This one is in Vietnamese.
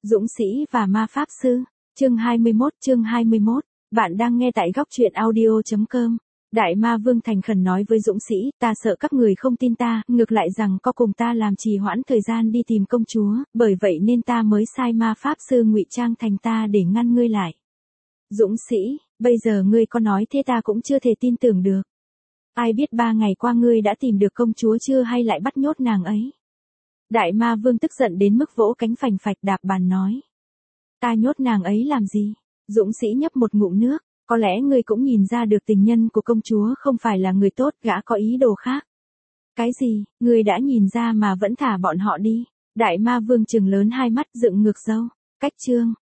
Dũng sĩ và ma pháp sư, chương 21. Bạn đang nghe tại góc truyện audio.com. Đại ma vương thành khẩn nói với Dũng sĩ, ta sợ các người không tin ta, ngược lại rằng có cùng ta làm trì hoãn thời gian đi tìm công chúa, bởi vậy nên ta mới sai ma pháp sư ngụy trang thành ta để ngăn ngươi lại. Dũng sĩ, bây giờ ngươi có nói thế ta cũng chưa thể tin tưởng được. Ai biết 3 ngày qua ngươi đã tìm được công chúa chưa hay lại bắt nhốt nàng ấy. Đại ma vương tức giận đến mức vỗ cánh phành phạch đạp bàn nói. Ta nhốt nàng ấy làm gì? Dũng sĩ nhấp một ngụm nước, có lẽ ngươi cũng nhìn ra được tình nhân của công chúa không phải là người tốt, gã có ý đồ khác. Cái gì, ngươi đã nhìn ra mà vẫn thả bọn họ đi? Đại ma vương trừng lớn hai mắt dựng ngược râu. Cách chương,